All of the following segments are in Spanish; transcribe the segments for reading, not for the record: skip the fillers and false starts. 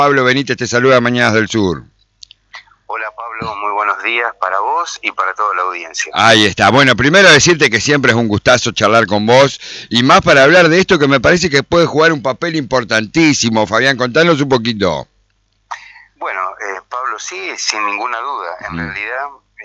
Pablo Benítez te saluda Mañanas del Sur. Hola Pablo, muy buenos días para vos y para toda la audiencia. Ahí está. Bueno, primero decirte que siempre es un gustazo charlar con vos y más para hablar de esto que me parece que puede jugar un papel importantísimo. Fabián, contanos un poquito. Bueno, Pablo, sí, sin ninguna duda. En realidad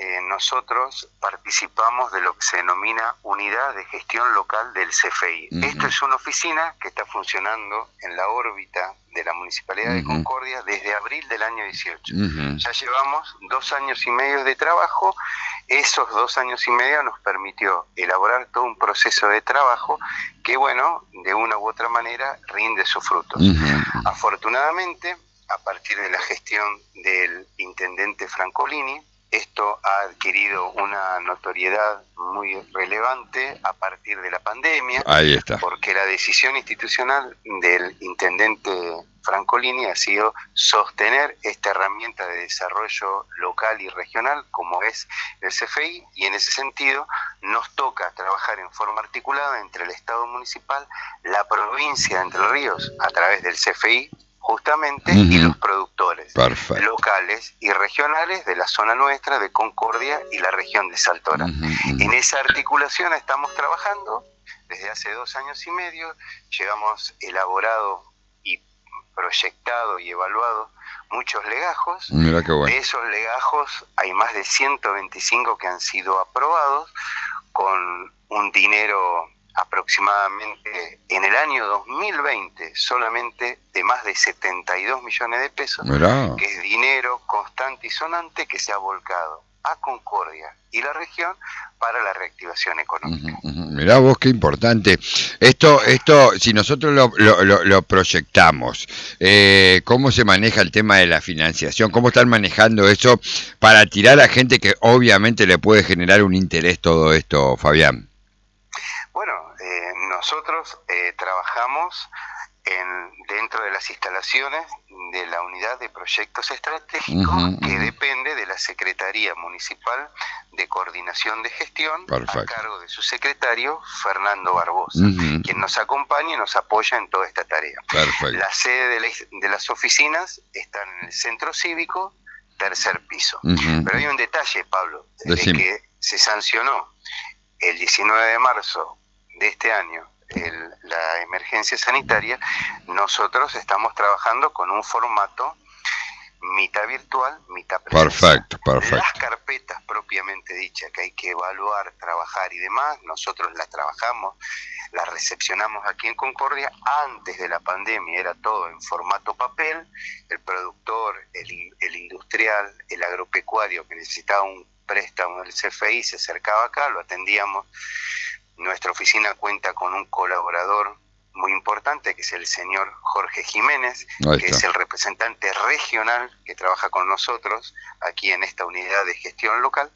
nosotros participamos de lo que se denomina Unidad de Gestión Local del CFI. Esto es una oficina que está funcionando en la órbita de la Municipalidad de Concordia desde abril del año 18. Ya llevamos 2 años y medio de trabajo. Esos 2 años y medio nos permitió elaborar todo un proceso de trabajo que, bueno, de una u otra manera rinde sus frutos. Afortunadamente, a partir de la gestión del intendente Francolini, esto ha adquirido una notoriedad muy relevante a partir de la pandemia. Ahí está. Porque la decisión institucional del intendente Francolini ha sido sostener esta herramienta de desarrollo local y regional como es el CFI, y en ese sentido nos toca trabajar en forma articulada entre el Estado municipal, la provincia de Entre Ríos a través del CFI justamente, y los productores locales y regionales de la zona nuestra de Concordia y la región de Saltora. En esa articulación estamos trabajando desde hace 2 años y medio. Llevamos elaborado y proyectado y evaluado muchos legajos. Mira qué bueno. De esos legajos hay más de 125 que han sido aprobados con un dinero aproximadamente en el año 2020 solamente de más de 72 millones de pesos. Mirá. Que es dinero constante y sonante que se ha volcado a Concordia y la región para la reactivación económica. Mirá vos qué importante. Esto, si nosotros lo proyectamos, ¿cómo se maneja el tema de la financiación? ¿Cómo están manejando eso para tirar a gente que obviamente le puede generar un interés todo esto, Fabián? Bueno, nosotros trabajamos dentro de las instalaciones de la Unidad de Proyectos Estratégicos que depende de la Secretaría Municipal de Coordinación de Gestión. Perfecto. A cargo de su secretario Fernando Barbosa, quien nos acompaña y nos apoya en toda esta tarea. Perfecto. La sede de las oficinas está en el Centro Cívico, 3er piso. Pero hay un detalle, Pablo, desde que se sancionó el 19 de marzo de este año la emergencia sanitaria, nosotros estamos trabajando con un formato mitad virtual, mitad presencial. Perfecto. Las carpetas propiamente dichas que hay que evaluar, trabajar y demás, nosotros las trabajamos, las recepcionamos aquí en Concordia. Antes de la pandemia era todo en formato papel. El productor, el industrial, el agropecuario que necesitaba un préstamo del CFI se acercaba acá, lo atendíamos. Nuestra oficina cuenta con un colaborador muy importante, que es el señor Jorge Jiménez, que es el representante regional que trabaja con nosotros aquí en esta unidad de gestión local,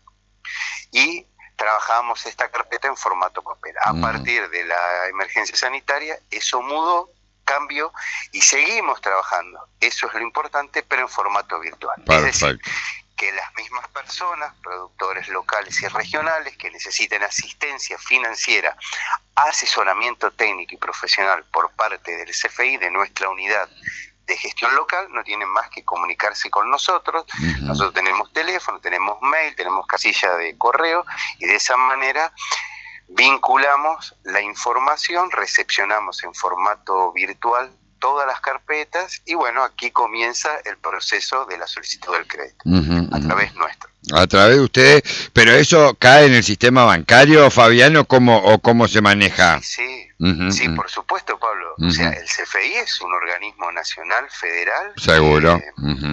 y trabajamos esta carpeta en formato papel. A partir de la emergencia sanitaria, eso mudó, cambió, y seguimos trabajando. Eso es lo importante, pero en formato virtual. Perfecto. Es decir, que las mismas personas, productores locales y regionales que necesiten asistencia financiera, asesoramiento técnico y profesional por parte del CFI, de nuestra unidad de gestión local, no tienen más que comunicarse con nosotros. Nosotros tenemos teléfono, tenemos mail, tenemos casilla de correo, y de esa manera vinculamos la información, recepcionamos en formato virtual todas las carpetas, y bueno, aquí comienza el proceso de la solicitud del crédito a través nuestro. A través de ustedes, pero eso cae en el sistema bancario, Fabián, o cómo se maneja. Sí, sí, por supuesto, Pablo. O sea, el CFI es un organismo nacional, federal, seguro,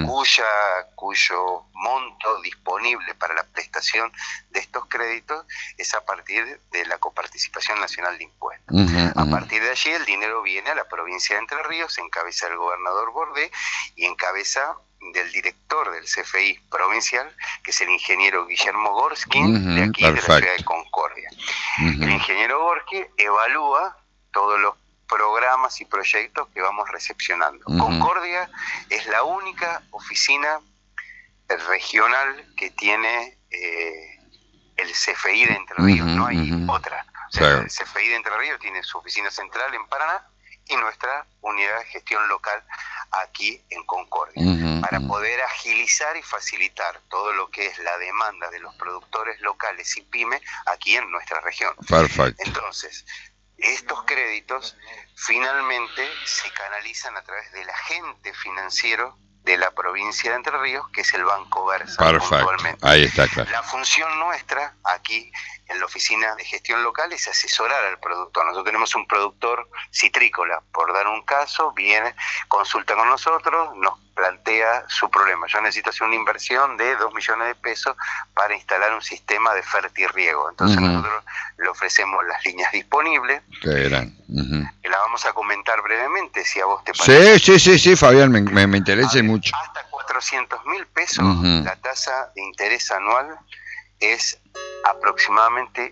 cuyo monto disponible para la prestación de estos créditos es a partir de la coparticipación nacional de impuestos. A partir de allí el dinero viene a la provincia de Entre Ríos, en cabeza del gobernador Bordé y en cabeza del director del CFI provincial, que es el ingeniero Guillermo Gorskin, de aquí de la ciudad de Concordia. El ingeniero Gorskin evalúa todos los programas y proyectos que vamos recepcionando. Concordia es la única oficina regional que tiene el CFI de Entre Ríos, no hay otra. O sea, el CFI de Entre Ríos tiene su oficina central en Paraná y nuestra unidad de gestión local aquí en Concordia, para poder agilizar y facilitar todo lo que es la demanda de los productores locales y pymes aquí en nuestra región. Perfecto. Entonces, estos créditos finalmente se canalizan a través del agente financiero de la provincia de Entre Ríos, que es el Banco Versa. Perfecto, ahí está claro. La función nuestra aquí en la oficina de gestión local es asesorar al productor. Nosotros tenemos un productor citrícola, por dar un caso, viene, consulta con nosotros, nos plantea su problema. Yo necesito hacer una inversión de 2 millones de pesos para instalar un sistema de fertirriego. Entonces nosotros le ofrecemos las líneas disponibles. Qué gran. Que la vamos a comentar brevemente, si a vos te parece. Sí, Fabián, me interesa mucho. Hasta 400.000 pesos la tasa de interés anual es aproximadamente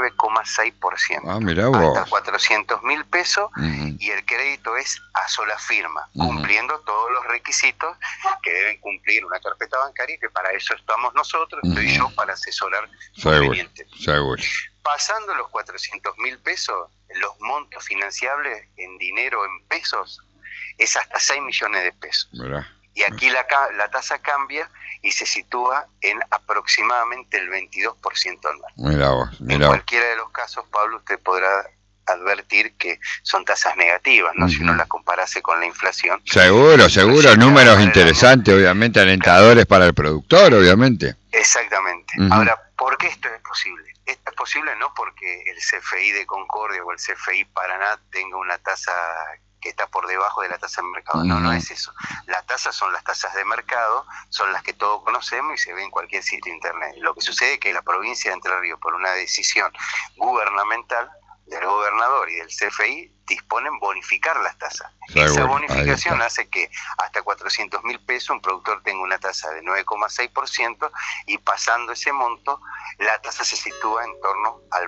9,6%. Ah, mirá vos. Hasta 400.000 pesos y el crédito es a sola firma, cumpliendo todos los requisitos que deben cumplir una carpeta bancaria, que para eso estamos nosotros, estoy yo para asesorar conveniente. Seguro. Pasando los 400.000 pesos, los montos financiables en dinero, en pesos, es hasta 6 millones de pesos. Mirá. Y aquí la tasa cambia y se sitúa en aproximadamente el 22% anual. Mirá vos. En cualquiera de los casos, Pablo, usted podrá advertir que son tasas negativas, ¿no? Si uno las comparase con la inflación. Seguro, números interesantes, obviamente, alentadores para el productor, obviamente. Exactamente. Ahora, ¿por qué esto es posible? Esto es posible no porque el CFI de Concordia o el CFI Paraná tenga una tasa que está por debajo de la tasa de mercado. No es eso. Las tasas son las tasas de mercado, son las que todos conocemos y se ven en cualquier sitio de internet. Lo que sucede es que la provincia de Entre Ríos, por una decisión gubernamental del gobernador y del CFI, disponen bonificar las tasas. Esa bonificación hace que hasta 400.000 pesos un productor tenga una tasa de 9,6% y pasando ese monto, la tasa se sitúa en torno al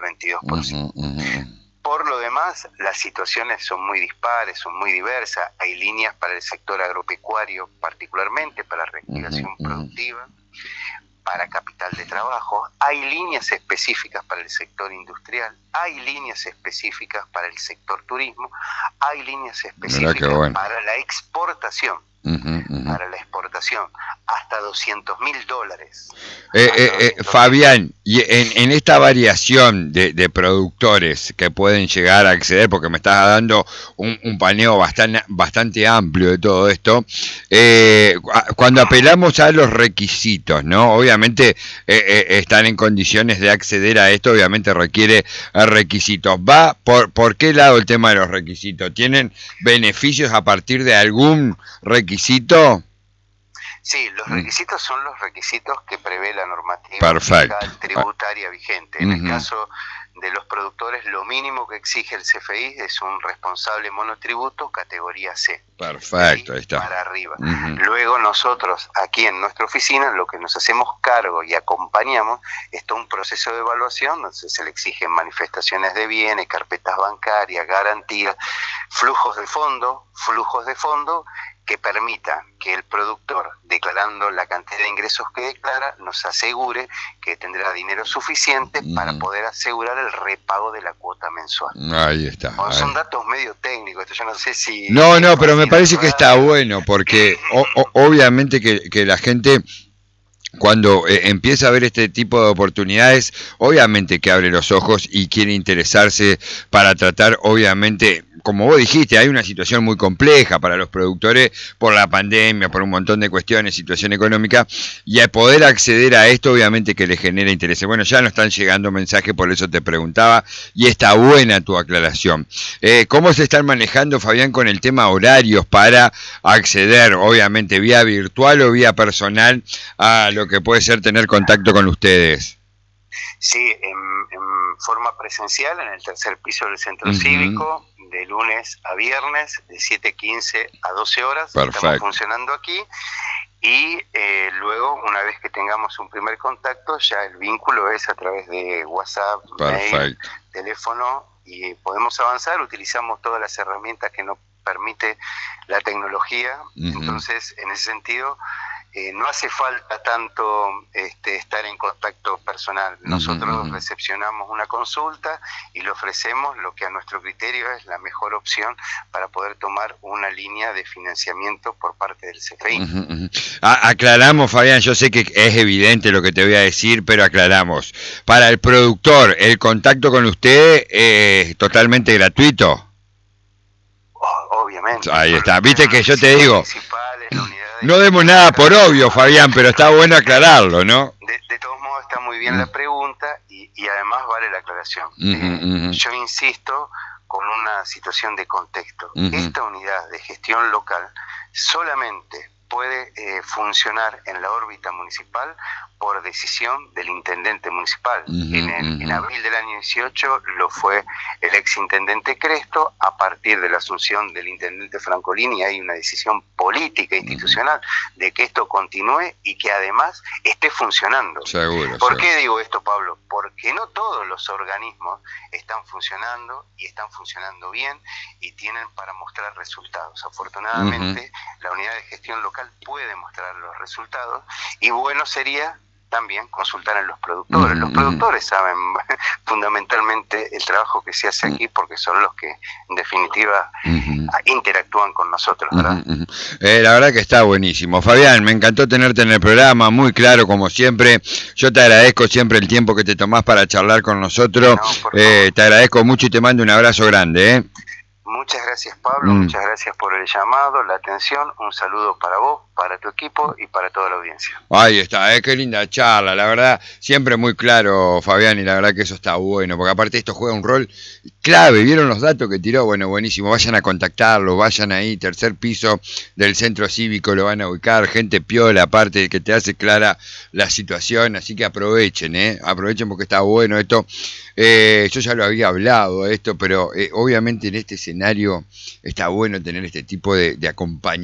22%. Por lo demás, las situaciones son muy dispares, son muy diversas. Hay líneas para el sector agropecuario, particularmente para reactivación productiva, para capital de trabajo. Hay líneas específicas para el sector industrial, hay líneas específicas para el sector turismo, hay líneas específicas para la exportación. Para la exportación, hasta $200.000. Fabián, y en esta variación de productores que pueden llegar a acceder, porque me estás dando un paneo bastante amplio de todo esto, cuando apelamos a los requisitos, ¿no? Obviamente están en condiciones de acceder a esto, obviamente requiere requisitos. ¿Va por qué lado el tema de los requisitos? ¿Tienen beneficios a partir de algún requisito? Sí, los requisitos son los requisitos que prevé la normativa fiscal tributaria vigente. En el caso de los productores, lo mínimo que exige el CFI es un responsable monotributo categoría C. Perfecto, ahí está. Para arriba. Luego nosotros, aquí en nuestra oficina, lo que nos hacemos cargo y acompañamos es todo un proceso de evaluación, donde se le exigen manifestaciones de bienes, carpetas bancarias, garantías, flujos de fondo, que permita que el productor, declarando la cantidad de ingresos que declara, nos asegure que tendrá dinero suficiente para poder asegurar el repago de la cuota mensual. Ahí está. Bueno, son datos medio técnicos, esto yo no sé si... No, pero me parece que está bueno, porque obviamente que la gente... Cuando empieza a ver este tipo de oportunidades, obviamente que abre los ojos y quiere interesarse para tratar, obviamente, como vos dijiste, hay una situación muy compleja para los productores por la pandemia, por un montón de cuestiones, situación económica, y al poder acceder a esto, obviamente que le genera interés. Bueno, ya nos están llegando mensajes, por eso te preguntaba, y está buena tu aclaración. ¿Cómo se están manejando, Fabián, con el tema horarios para acceder, obviamente, vía virtual o vía personal, a lo que puede ser tener contacto con ustedes? Sí, en forma presencial, en el tercer piso del centro cívico, de lunes a viernes, de 7:15 a 12 horas. Perfecto. Estamos funcionando aquí. Y luego, una vez que tengamos un primer contacto, ya el vínculo es a través de WhatsApp, mail, teléfono, y podemos avanzar. Utilizamos todas las herramientas que nos permite la tecnología. Entonces, en ese sentido, no hace falta tanto estar en contacto personal. Nosotros recepcionamos una consulta y le ofrecemos lo que a nuestro criterio es la mejor opción para poder tomar una línea de financiamiento por parte del CFI. Aclaramos, Fabián, yo sé que es evidente lo que te voy a decir, pero aclaramos. Para el productor, el contacto con usted es totalmente gratuito. Obviamente. Ahí está, viste que yo te digo, no demos nada por obvio, Fabián, pero está bueno aclararlo, ¿no? De todos modos está muy bien la pregunta y además vale la aclaración. Yo insisto con una situación de contexto. Esta unidad de gestión local solamente puede funcionar en la órbita municipal por decisión del intendente municipal. En abril del año 18 lo fue el exintendente Cresto. A partir de la asunción del intendente Francolini hay una decisión política e institucional de que esto continúe y que además esté funcionando. Seguro. ¿Por qué digo esto, Pablo? Porque no todos los organismos están funcionando y están funcionando bien y tienen para mostrar resultados. Afortunadamente, la unidad de gestión local puede mostrar los resultados y bueno sería también consultar a los productores. Los productores saben fundamentalmente el trabajo que se hace aquí porque son los que en definitiva interactúan con nosotros, ¿verdad? La verdad que está buenísimo. Fabián, me encantó tenerte en el programa, muy claro como siempre. Yo te agradezco siempre el tiempo que te tomás para charlar con nosotros. Te agradezco mucho y te mando un abrazo grande. Muchas gracias, Pablo, muchas gracias por el llamado, la atención, un saludo para vos, para tu equipo y para toda la audiencia. Ahí está, qué linda charla, la verdad, siempre muy claro, Fabián, y la verdad que eso está bueno, porque aparte esto juega un rol clave. ¿Vieron los datos que tiró? Bueno, buenísimo, vayan a contactarlo, vayan ahí, tercer piso del centro cívico, lo van a ubicar, gente piola, aparte que te hace clara la situación, así que aprovechen, aprovechen porque está bueno esto. Yo ya lo había hablado esto, pero obviamente en este escenario está bueno tener este tipo de acompañamiento.